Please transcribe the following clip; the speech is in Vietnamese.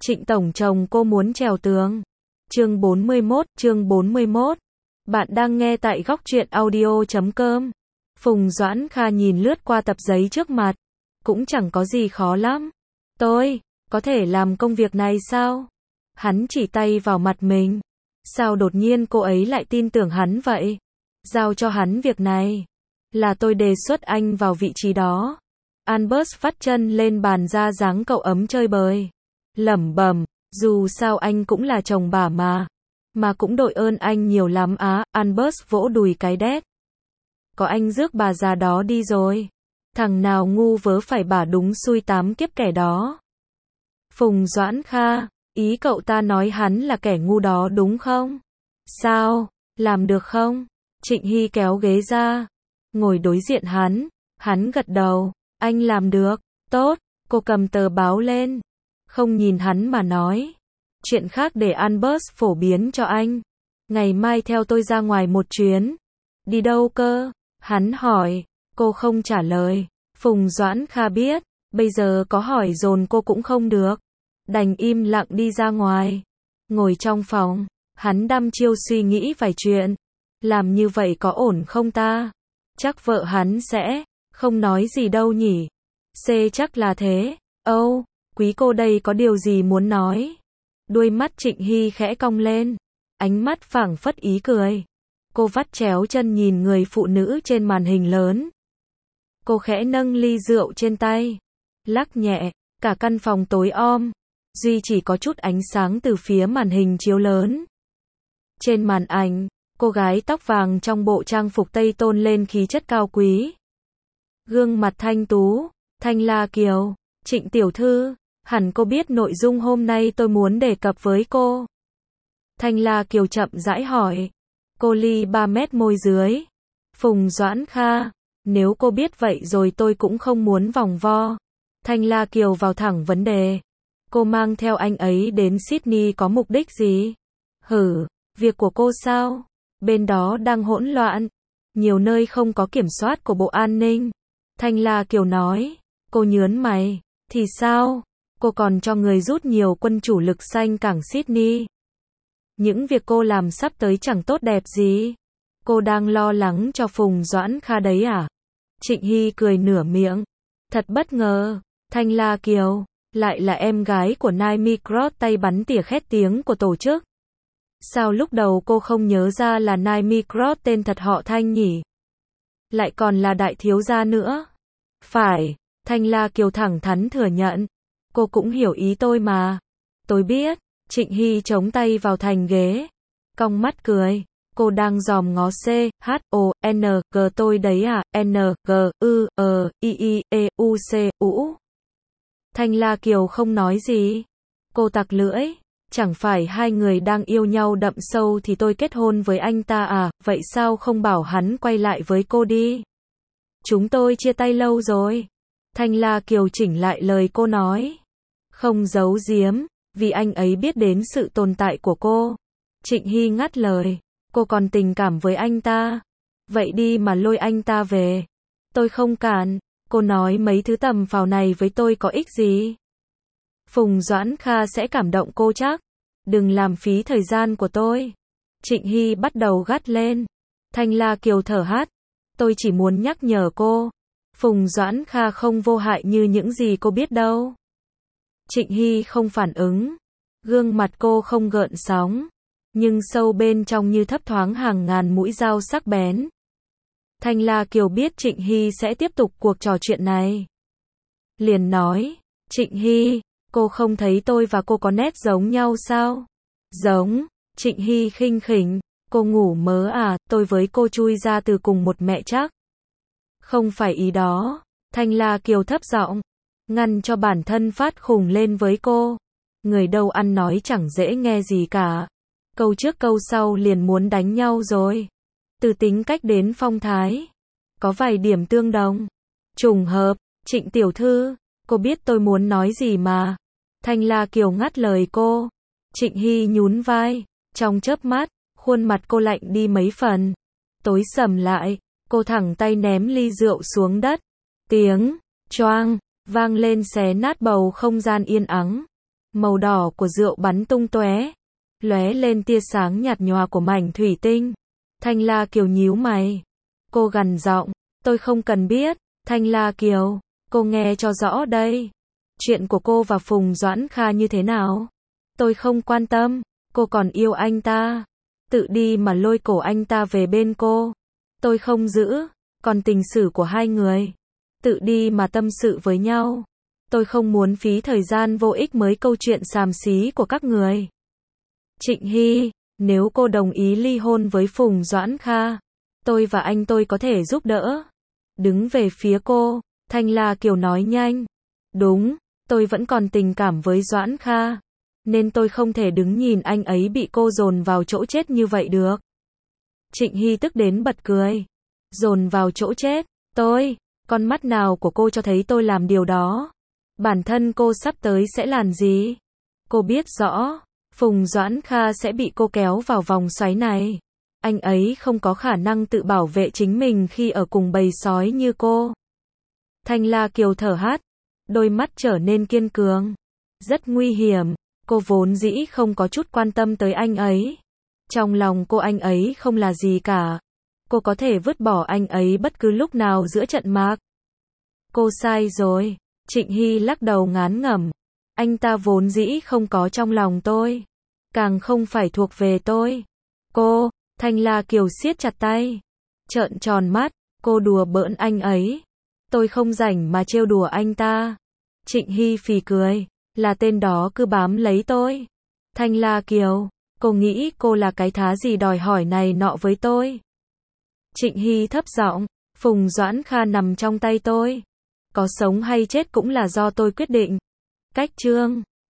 Trịnh tổng chồng cô muốn trèo tường. Chương 41. Bạn đang nghe tại góc truyện audio.com. Phùng Doãn Kha nhìn lướt qua tập giấy trước mặt. Cũng chẳng có gì khó lắm. Tôi có thể làm công việc này sao? Hắn chỉ tay vào mặt mình. Sao đột nhiên cô ấy lại tin tưởng hắn vậy? Giao cho hắn việc này. Là tôi đề xuất anh vào vị trí đó. Albert vắt chân lên bàn ra dáng cậu ấm chơi bời. Lẩm bẩm, dù sao anh cũng là chồng bà mà. Mà cũng đội ơn anh nhiều lắm á. Albert vỗ đùi cái đét. Có anh rước bà già đó đi rồi. Thằng nào ngu vớ phải bả đúng xui 8 kiếp kẻ đó. Phùng Doãn Kha, ý cậu ta nói hắn là kẻ ngu đó đúng không? Sao, làm được không? Trịnh Hy kéo ghế ra, ngồi đối diện hắn gật đầu, anh làm được, tốt, cô cầm tờ báo lên, không nhìn hắn mà nói. Chuyện khác để Albert phổ biến cho anh. Ngày mai theo tôi ra ngoài một chuyến. Đi đâu cơ? Hắn hỏi, cô không trả lời. Phùng Doãn Kha biết, bây giờ có hỏi dồn cô cũng không được. Đành im lặng đi ra ngoài. Ngồi trong phòng, hắn đăm chiêu suy nghĩ vài chuyện. Làm như vậy có ổn không ta? Chắc vợ hắn sẽ không nói gì đâu nhỉ? Chắc là thế. Âu, quý cô đây có điều gì muốn nói? Đuôi mắt Trịnh Hy khẽ cong lên. Ánh mắt phảng phất ý cười. Cô vắt chéo chân nhìn người phụ nữ trên màn hình lớn. Cô khẽ nâng ly rượu trên tay. Lắc nhẹ, cả căn phòng tối om. Duy chỉ có chút ánh sáng từ phía màn hình chiếu lớn. Trên màn ảnh, cô gái tóc vàng trong bộ trang phục Tây tôn lên khí chất cao quý. Gương mặt thanh tú, Thanh La Kiều, Trịnh tiểu thư, hẳn cô biết nội dung hôm nay tôi muốn đề cập với cô. Thanh La Kiều chậm rãi hỏi. Cô ly 3 mét môi dưới. Phùng Doãn Kha, nếu cô biết vậy rồi tôi cũng không muốn vòng vo. Thanh La Kiều vào thẳng vấn đề. Cô mang theo anh ấy đến Sydney có mục đích gì? Việc của cô sao? Bên đó đang hỗn loạn. Nhiều nơi không có kiểm soát của Bộ An ninh. Thanh La Kiều nói. Cô nhớn mày. Thì sao? Cô còn cho người rút nhiều quân chủ lực xanh cảng Sydney. Những việc cô làm sắp tới chẳng tốt đẹp gì. Cô đang lo lắng cho Phùng Doãn Kha đấy à? Trịnh Hy cười nửa miệng. Thật bất ngờ. Thanh La Kiều lại là em gái của Naomi Cross, tay bắn tỉa khét tiếng của tổ chức. Sao lúc đầu cô không nhớ ra là Naomi Cross tên thật họ Thanh nhỉ? Lại còn là đại thiếu gia nữa. Phải, Thanh La Kiều thẳng thắn thừa nhận. Cô cũng hiểu ý tôi mà. Tôi biết. Trịnh Hy chống tay vào thành ghế. Cong mắt cười. Cô đang dòm ngó C-H-O-N-G tôi đấy à? N-G-U-E-I-E-U-C-U. Thanh La Kiều không nói gì. Cô tặc lưỡi. Chẳng phải hai người đang yêu nhau đậm sâu thì tôi kết hôn với anh ta à? Vậy sao không bảo hắn quay lại với cô đi? Chúng tôi chia tay lâu rồi. Thanh La Kiều chỉnh lại lời cô nói. Không giấu giếm, vì anh ấy biết đến sự tồn tại của cô. Trịnh Hy ngắt lời. Cô còn tình cảm với anh ta. Vậy đi mà lôi anh ta về. Tôi không cản. Cô nói mấy thứ tầm phào này với tôi có ích gì? Phùng Doãn Kha sẽ cảm động cô chắc. Đừng làm phí thời gian của tôi. Trịnh Hy bắt đầu gắt lên. Thanh La Kiều thở hắt. Tôi chỉ muốn nhắc nhở cô. Phùng Doãn Kha không vô hại như những gì cô biết đâu. Trịnh Hy không phản ứng. Gương mặt cô không gợn sóng. Nhưng sâu bên trong như thấp thoáng hàng ngàn mũi dao sắc bén. Thanh La Kiều biết Trịnh Hy sẽ tiếp tục cuộc trò chuyện này. Liền nói. Trịnh Hy, cô không thấy tôi và cô có nét giống nhau sao? Giống. Trịnh Hy khinh khỉnh. Cô ngủ mớ à? Tôi với cô chui ra từ cùng một mẹ chắc. Không phải ý đó. Thanh La Kiều thấp giọng. Ngăn cho bản thân phát khùng lên với cô. Người đâu ăn nói chẳng dễ nghe gì cả. Câu trước câu sau liền muốn đánh nhau rồi. Từ tính cách đến phong thái. Có vài điểm tương đồng. Trùng hợp. Trịnh tiểu thư, cô biết tôi muốn nói gì mà. Thanh La Kiều ngắt lời cô. Trịnh Hy nhún vai. Trong chớp mắt, khuôn mặt cô lạnh đi mấy phần. Tối sầm lại, cô thẳng tay ném ly rượu xuống đất. Tiếng choang vang lên xé nát bầu không gian yên ắng. Màu đỏ của rượu bắn tung tóe, lóe lên tia sáng nhạt nhòa của mảnh thủy tinh. Thanh La Kiều nhíu mày. Cô gằn giọng, tôi không cần biết. Thanh La Kiều, cô nghe cho rõ đây. Chuyện của cô và Phùng Doãn Kha như thế nào? Tôi không quan tâm. Cô còn yêu anh ta. Tự đi mà lôi cổ anh ta về bên cô. Tôi không giữ. Còn tình sử của hai người, tự đi mà tâm sự với nhau. Tôi không muốn phí thời gian vô ích mới câu chuyện xàm xí của các người. Trịnh Hy, nếu cô đồng ý ly hôn với Phùng Doãn Kha, tôi và anh tôi có thể giúp đỡ. Đứng về phía cô, Thanh La Kiều nói nhanh. Đúng, tôi vẫn còn tình cảm với Doãn Kha, nên tôi không thể đứng nhìn anh ấy bị cô dồn vào chỗ chết như vậy được. Trịnh Hy tức đến bật cười. Dồn vào chỗ chết, con mắt nào của cô cho thấy tôi làm điều đó? Bản thân cô sắp tới sẽ làm gì? Cô biết rõ, Phùng Doãn Kha sẽ bị cô kéo vào vòng xoáy này. Anh ấy không có khả năng tự bảo vệ chính mình khi ở cùng bầy sói như cô. Thanh La Kiều thở hắt, đôi mắt trở nên kiên cường. Rất nguy hiểm, cô vốn dĩ không có chút quan tâm tới anh ấy. Trong lòng cô anh ấy không là gì cả. Cô có thể vứt bỏ anh ấy bất cứ lúc nào giữa trận mạc. Cô sai rồi. Trịnh Hy lắc đầu ngán ngẩm. Anh ta vốn dĩ không có trong lòng tôi. Càng không phải thuộc về tôi. Cô, Thanh La Kiều siết chặt tay. Trợn tròn mắt, cô đùa bỡn anh ấy. Tôi không rảnh mà trêu đùa anh ta. Trịnh Hy phì cười. Là tên đó cứ bám lấy tôi. Thanh La Kiều, cô nghĩ cô là cái thá gì đòi hỏi này nọ với tôi? Trịnh Hy thấp giọng, Phùng Doãn Kha nằm trong tay tôi. Có sống hay chết cũng là do tôi quyết định. Cách chương